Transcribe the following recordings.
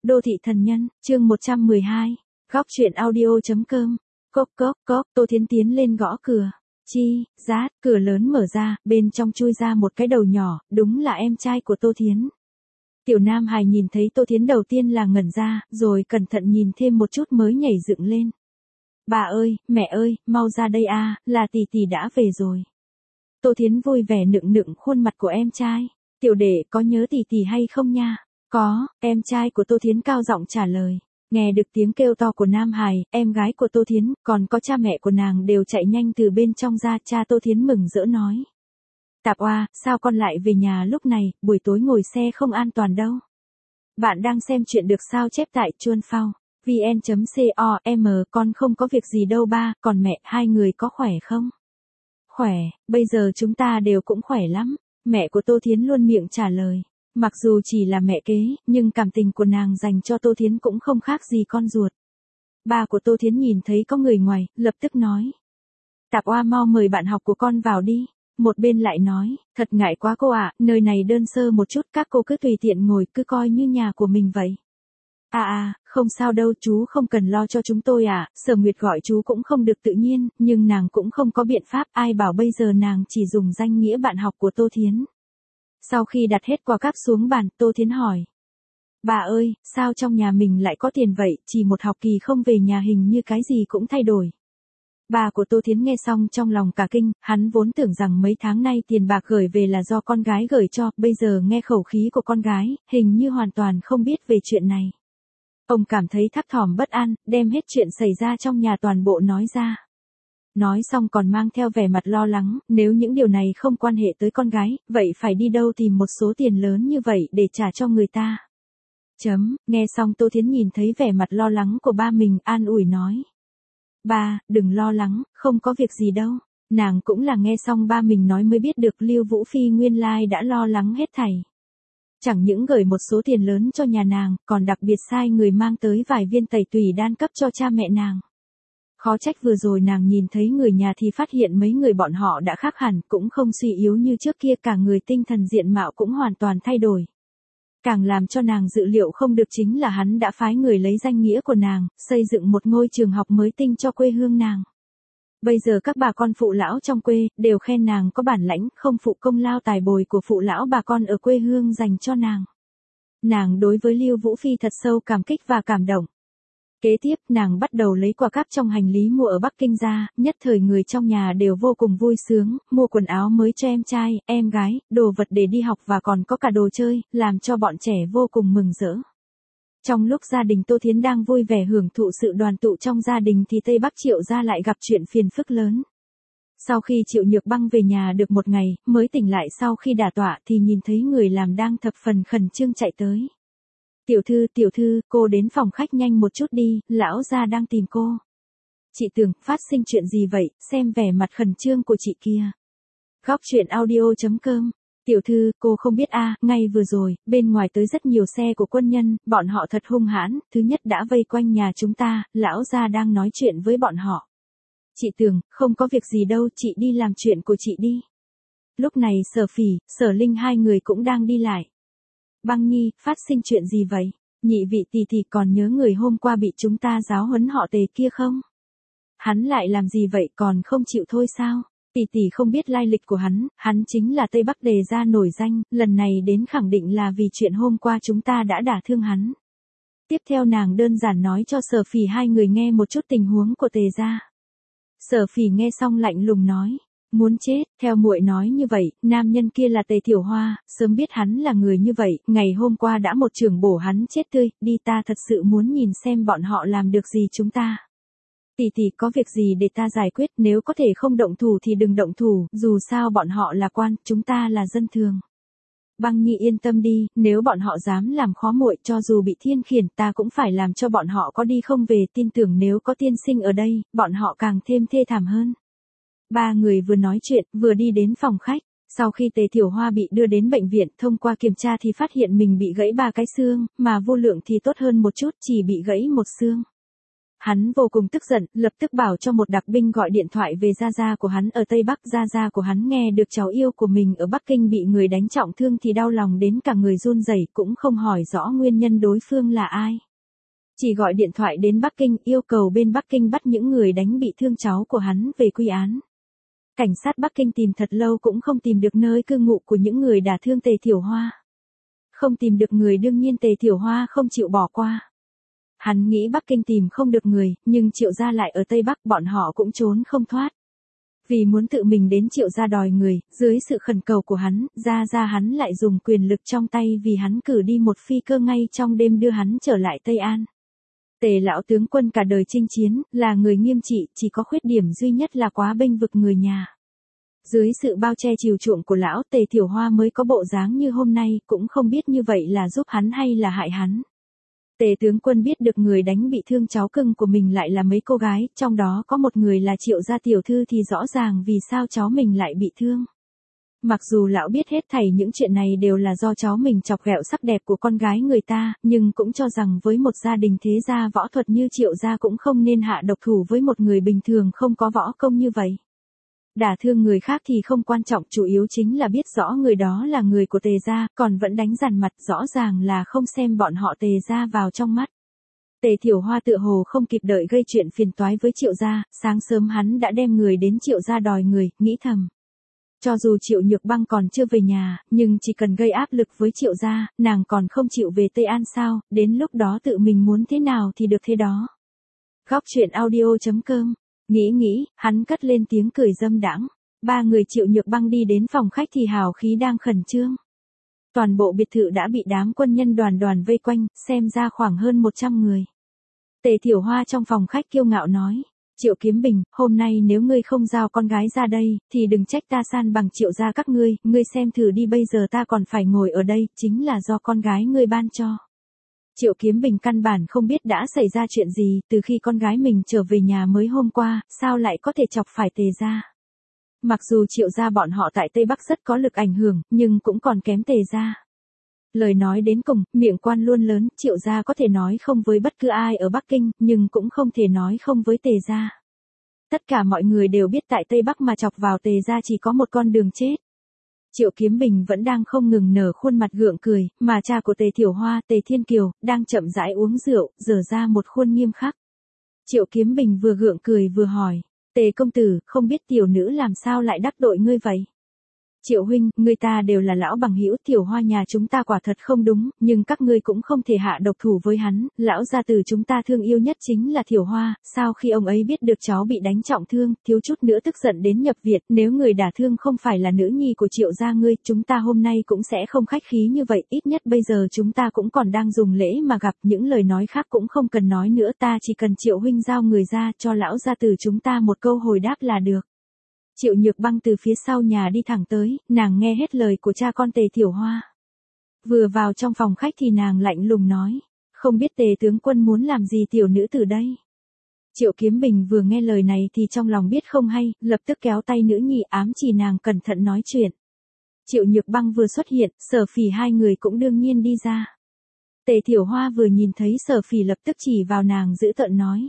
Đô thị thần nhân, chương 112. Góc truyện audio.com. Cốc cốc cốc, Tô Thiến tiến lên gõ cửa. Chi, rát, cửa lớn mở ra, bên trong chui ra một cái đầu nhỏ, đúng là em trai của Tô Thiến. Tiểu Nam Hải nhìn thấy Tô Thiến đầu tiên là ngẩn ra, rồi cẩn thận nhìn thêm một chút mới nhảy dựng lên. Bà ơi, mẹ ơi, mau ra đây a, là tỷ tỷ đã về rồi. Tô Thiến vui vẻ nựng nựng khuôn mặt của em trai. Tiểu đệ có nhớ tỷ tỷ hay không nha? Có, em trai của Tô Thiến cao giọng trả lời. Nghe được tiếng kêu to của Nam Hải, em gái của Tô Thiến, còn có cha mẹ của nàng đều chạy nhanh từ bên trong ra. Cha Tô Thiến mừng rỡ nói. Tạp oa, sao con lại về nhà lúc này, buổi tối ngồi xe không an toàn đâu. Bạn đang xem chuyện được sao chép tại Chuan Phao, vn.com, con không có việc gì đâu ba, còn mẹ, hai người có khỏe không? Khỏe, bây giờ chúng ta đều cũng khỏe lắm, mẹ của Tô Thiến luôn miệng trả lời. Mặc dù chỉ là mẹ kế, nhưng cảm tình của nàng dành cho Tô Thiến cũng không khác gì con ruột. Ba của Tô Thiến nhìn thấy có người ngoài, lập tức nói. Tạp oa mau mời bạn học của con vào đi. Một bên lại nói, thật ngại quá cô ạ, nơi này đơn sơ một chút, các cô cứ tùy tiện ngồi, cứ coi như nhà của mình vậy. Không sao đâu, chú không cần lo cho chúng tôi ạ. Sở Nguyệt gọi chú cũng không được tự nhiên, nhưng nàng cũng không có biện pháp, ai bảo bây giờ nàng chỉ dùng danh nghĩa bạn học của Tô Thiến. Sau khi đặt hết quả cáp xuống bàn, Tô Thiến hỏi. Bà ơi, sao trong nhà mình lại có tiền vậy, chỉ một học kỳ không về nhà hình như cái gì cũng thay đổi. Bà của Tô Thiến nghe xong trong lòng cả kinh, hắn vốn tưởng rằng mấy tháng nay tiền bạc gửi về là do con gái gửi cho, bây giờ nghe khẩu khí của con gái, hình như hoàn toàn không biết về chuyện này. Ông cảm thấy thấp thỏm bất an, đem hết chuyện xảy ra trong nhà toàn bộ nói ra. Nói xong còn mang theo vẻ mặt lo lắng, nếu những điều này không quan hệ tới con gái, vậy phải đi đâu tìm một số tiền lớn như vậy để trả cho người ta. Nghe xong Tô Thiến nhìn thấy vẻ mặt lo lắng của ba mình, an ủi nói. Ba, đừng lo lắng, không có việc gì đâu. Nàng cũng là nghe xong ba mình nói mới biết được Lưu Vũ Phi nguyên lai đã lo lắng hết thảy. Chẳng những gửi một số tiền lớn cho nhà nàng, còn đặc biệt sai người mang tới vài viên tẩy tùy đan cấp cho cha mẹ nàng. Khó trách vừa rồi nàng nhìn thấy người nhà thì phát hiện mấy người bọn họ đã khác hẳn, cũng không suy yếu như trước kia, cả người tinh thần diện mạo cũng hoàn toàn thay đổi. Càng làm cho nàng dự liệu không được chính là hắn đã phái người lấy danh nghĩa của nàng, xây dựng một ngôi trường học mới tinh cho quê hương nàng. Bây giờ các bà con phụ lão trong quê, đều khen nàng có bản lãnh, không phụ công lao tài bồi của phụ lão bà con ở quê hương dành cho nàng. Nàng đối với Lưu Vũ Phi thật sâu cảm kích và cảm động. Kế tiếp, nàng bắt đầu lấy quà cáp trong hành lý mua ở Bắc Kinh ra, nhất thời người trong nhà đều vô cùng vui sướng, mua quần áo mới cho em trai, em gái, đồ vật để đi học và còn có cả đồ chơi, làm cho bọn trẻ vô cùng mừng rỡ. Trong lúc gia đình Tô Thiến đang vui vẻ hưởng thụ sự đoàn tụ trong gia đình thì Tây Bắc Triệu gia lại gặp chuyện phiền phức lớn. Sau khi Triệu Nhược Băng về nhà được một ngày, mới tỉnh lại sau khi đả tọa thì nhìn thấy người làm đang thập phần khẩn trương chạy tới. Tiểu thư, cô đến phòng khách nhanh một chút đi, lão gia đang tìm cô. Chị tưởng, phát sinh chuyện gì vậy, xem vẻ mặt khẩn trương của chị kia. Góc truyện audio.com. Tiểu thư, cô không biết ngay vừa rồi, bên ngoài tới rất nhiều xe của quân nhân, bọn họ thật hung hãn, thứ nhất đã vây quanh nhà chúng ta, lão gia đang nói chuyện với bọn họ. Chị tưởng, không có việc gì đâu, chị đi làm chuyện của chị đi. Lúc này Sở Phỉ, Sở Linh hai người cũng đang đi lại. Băng Nhi, phát sinh chuyện gì vậy? Nhị vị tỷ tỷ còn nhớ người hôm qua bị chúng ta giáo huấn họ Tề kia không? Hắn lại làm gì vậy, còn không chịu thôi sao? Tỷ tỷ không biết lai lịch của hắn chính là Tây Bắc Đề gia nổi danh, lần này đến khẳng định là vì chuyện hôm qua chúng ta đã đả thương hắn. Tiếp theo nàng đơn giản nói cho Sở Phỉ hai người nghe một chút tình huống của Tề gia. Sở Phỉ nghe xong lạnh lùng nói. Muốn chết, theo muội nói như vậy, nam nhân kia là Tề Thiểu Hoa, sớm biết hắn là người như vậy, ngày hôm qua đã một chưởng bổ hắn chết tươi, đi ta thật sự muốn nhìn xem bọn họ làm được gì chúng ta. Tỷ tỷ có việc gì để ta giải quyết, nếu có thể không động thủ thì đừng động thủ, dù sao bọn họ là quan, chúng ta là dân thường. Băng Nhi yên tâm đi, nếu bọn họ dám làm khó muội, cho dù bị thiên khiển ta cũng phải làm cho bọn họ có đi không về, tin tưởng nếu có tiên sinh ở đây, bọn họ càng thêm thê thảm hơn. Ba người vừa nói chuyện, vừa đi đến phòng khách. Sau khi Tề Thiểu Hoa bị đưa đến bệnh viện, thông qua kiểm tra thì phát hiện mình bị gãy 3 cái xương, mà Vô Lượng thì tốt hơn một chút, chỉ bị gãy một xương. Hắn vô cùng tức giận, lập tức bảo cho một đặc binh gọi điện thoại về gia gia của hắn ở Tây Bắc. Gia gia của hắn nghe được cháu yêu của mình ở Bắc Kinh bị người đánh trọng thương thì đau lòng đến cả người run rẩy, cũng không hỏi rõ nguyên nhân đối phương là ai. Chỉ gọi điện thoại đến Bắc Kinh yêu cầu bên Bắc Kinh bắt những người đánh bị thương cháu của hắn về quy án. Cảnh sát Bắc Kinh tìm thật lâu cũng không tìm được nơi cư ngụ của những người đả thương Tề Thiểu Hoa. Không tìm được người đương nhiên Tề Thiểu Hoa không chịu bỏ qua. Hắn nghĩ Bắc Kinh tìm không được người, nhưng Triệu gia lại ở Tây Bắc, bọn họ cũng trốn không thoát. Vì muốn tự mình đến Triệu gia đòi người, dưới sự khẩn cầu của hắn, gia hắn lại dùng quyền lực trong tay vì hắn cử đi một phi cơ ngay trong đêm đưa hắn trở lại Tây An. Tề lão tướng quân cả đời chinh chiến, là người nghiêm trị, chỉ có khuyết điểm duy nhất là quá bênh vực người nhà. Dưới sự bao che chiều chuộng của lão, Tề Thiểu Hoa mới có bộ dáng như hôm nay, cũng không biết như vậy là giúp hắn hay là hại hắn. Tề tướng quân biết được người đánh bị thương cháu cưng của mình lại là mấy cô gái, trong đó có một người là Triệu gia tiểu thư thì rõ ràng vì sao cháu mình lại bị thương. Mặc dù lão biết hết thảy những chuyện này đều là do cháu mình chọc ghẹo sắc đẹp của con gái người ta, nhưng cũng cho rằng với một gia đình thế gia võ thuật như Triệu gia cũng không nên hạ độc thủ với một người bình thường không có võ công như vậy. Đả thương người khác thì không quan trọng, chủ yếu chính là biết rõ người đó là người của Tề gia, còn vẫn đánh dằn mặt, rõ ràng là không xem bọn họ Tề gia vào trong mắt. Tề Thiểu Hoa tựa hồ không kịp đợi gây chuyện phiền toái với Triệu gia, sáng sớm hắn đã đem người đến Triệu gia đòi người, nghĩ thầm. Cho dù Triệu Nhược Băng còn chưa về nhà, nhưng chỉ cần gây áp lực với Triệu gia, nàng còn không chịu về Tây An sao, đến lúc đó tự mình muốn thế nào thì được thế đó. Góc truyện audio.com. Nghĩ, hắn cất lên tiếng cười dâm đãng. Ba người Triệu Nhược Băng đi đến phòng khách thì hào khí đang khẩn trương. Toàn bộ biệt thự đã bị đám quân nhân đoàn vây quanh, xem ra khoảng hơn 100 người. Tề Thiểu Hoa trong phòng khách kiêu ngạo nói. Triệu Kiếm Bình, hôm nay nếu ngươi không giao con gái ra đây, thì đừng trách ta san bằng Triệu gia các ngươi xem thử đi, bây giờ ta còn phải ngồi ở đây, chính là do con gái ngươi ban cho. Triệu Kiếm Bình căn bản không biết đã xảy ra chuyện gì, từ khi con gái mình trở về nhà mới hôm qua, sao lại có thể chọc phải Tề gia. Mặc dù Triệu gia bọn họ tại Tây Bắc rất có lực ảnh hưởng, nhưng cũng còn kém Tề gia. Lời nói đến cùng, miệng quan luôn lớn, Triệu gia có thể nói không với bất cứ ai ở Bắc Kinh, nhưng cũng không thể nói không với Tề gia. Tất cả mọi người đều biết tại Tây Bắc mà chọc vào Tề gia chỉ có một con đường chết. Triệu Kiếm Bình vẫn đang không ngừng nở khuôn mặt gượng cười, mà cha của Tề Thiểu Hoa, Tề Thiên Kiều, đang chậm rãi uống rượu, dở ra một khuôn nghiêm khắc. Triệu Kiếm Bình vừa gượng cười vừa hỏi, Tề công tử, không biết tiểu nữ làm sao lại đắc tội ngươi vậy? Triệu huynh, người ta đều là lão bằng hữu, Thiểu Hoa nhà chúng ta quả thật không đúng, nhưng các ngươi cũng không thể hạ độc thủ với hắn, lão gia tử chúng ta thương yêu nhất chính là Thiểu Hoa, sau khi ông ấy biết được cháu bị đánh trọng thương, thiếu chút nữa tức giận đến nhập viện, nếu người đả thương không phải là nữ nhi của Triệu gia ngươi, chúng ta hôm nay cũng sẽ không khách khí như vậy, ít nhất bây giờ chúng ta cũng còn đang dùng lễ mà gặp, những lời nói khác cũng không cần nói nữa, ta chỉ cần Triệu huynh giao người ra, cho lão gia tử chúng ta một câu hồi đáp là được. Triệu Nhược Băng từ phía sau nhà đi thẳng tới, nàng nghe hết lời của cha con Tề Thiểu Hoa. Vừa vào trong phòng khách thì nàng lạnh lùng nói, không biết Tề tướng quân muốn làm gì tiểu nữ từ đây. Triệu Kiếm Bình vừa nghe lời này thì trong lòng biết không hay, lập tức kéo tay nữ nhi ám chỉ nàng cẩn thận nói chuyện. Triệu Nhược Băng vừa xuất hiện, Sở Phỉ hai người cũng đương nhiên đi ra. Tề Thiểu Hoa vừa nhìn thấy Sở Phỉ lập tức chỉ vào nàng dữ tợn nói.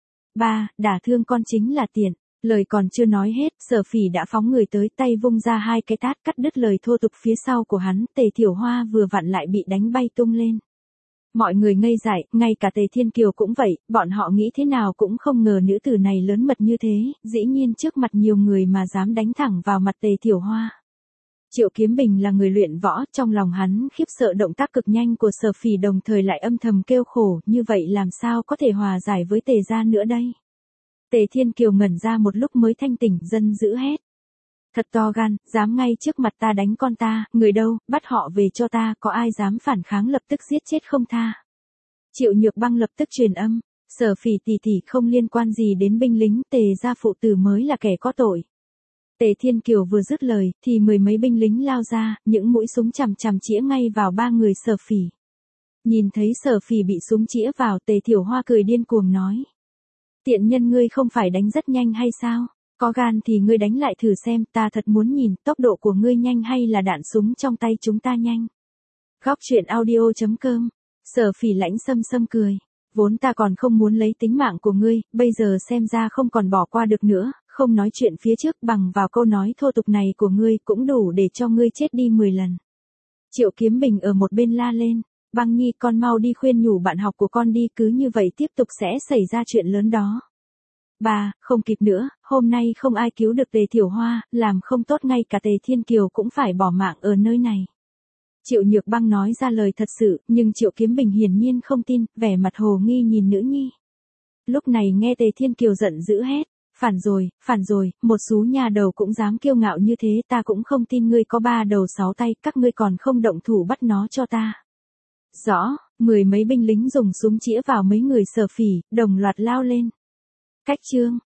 Ba, đả thương con chính là tiện. Lời còn chưa nói hết, Sở Phỉ đã phóng người tới, tay vung ra hai cái tát cắt đứt lời thô tục phía sau của hắn, Tề Thiểu Hoa vừa vặn lại bị đánh bay tung lên. Mọi người ngây dại, ngay cả Tề Thiên Kiều cũng vậy, bọn họ nghĩ thế nào cũng không ngờ nữ tử này lớn mật như thế, dĩ nhiên trước mặt nhiều người mà dám đánh thẳng vào mặt Tề Thiểu Hoa. Triệu Kiếm Bình là người luyện võ, trong lòng hắn khiếp sợ động tác cực nhanh của Sở Phỉ, đồng thời lại âm thầm kêu khổ, như vậy làm sao có thể hòa giải với Tề gia nữa đây. Tề Thiên Kiều ngẩn ra một lúc mới thanh tỉnh, dân dữ hét. Thật to gan, dám ngay trước mặt ta đánh con ta, người đâu, bắt họ về cho ta, có ai dám phản kháng lập tức giết chết không tha. Triệu Nhược Băng lập tức truyền âm, Sở Phỉ tỷ tỷ không liên quan gì đến binh lính, Tề gia phụ tử mới là kẻ có tội. Tề Thiên Kiều vừa dứt lời, thì mười mấy binh lính lao ra, những mũi súng chằm chằm chĩa ngay vào ba người Sở Phỉ. Nhìn thấy Sở Phỉ bị súng chĩa vào, Tề Thiểu Hoa cười điên cuồng nói. Tiện nhân ngươi không phải đánh rất nhanh hay sao? Có gan thì ngươi đánh lại thử xem, ta thật muốn nhìn tốc độ của ngươi nhanh hay là đạn súng trong tay chúng ta nhanh. Góc truyện audio.com. Sở Phỉ lãnh xâm xâm cười. Vốn ta còn không muốn lấy tính mạng của ngươi, bây giờ xem ra không còn bỏ qua được nữa, không nói chuyện phía trước bằng vào câu nói thô tục này của ngươi cũng đủ để cho ngươi chết đi 10 lần. Triệu Kiếm Bình ở một bên la lên, Băng Nhi con mau đi khuyên nhủ bạn học của con đi, cứ như vậy tiếp tục sẽ xảy ra chuyện lớn đó. Bà, không kịp nữa, hôm nay không ai cứu được Tề Thiểu Hoa, làm không tốt ngay cả Tề Thiên Kiều cũng phải bỏ mạng ở nơi này. Triệu Nhược Băng nói ra lời thật sự, nhưng Triệu Kiếm Bình hiển nhiên không tin, vẻ mặt hồ nghi nhìn nữ nhi. Lúc này nghe Tề Thiên Kiều giận dữ hét, phản rồi, một số nhà đầu cũng dám kiêu ngạo như thế, ta cũng không tin ngươi có 3 đầu 6 tay, các ngươi còn không động thủ bắt nó cho ta. Rõ, 10 mấy binh lính dùng súng chĩa vào mấy người Sở Phỉ, đồng loạt lao lên. Cách chương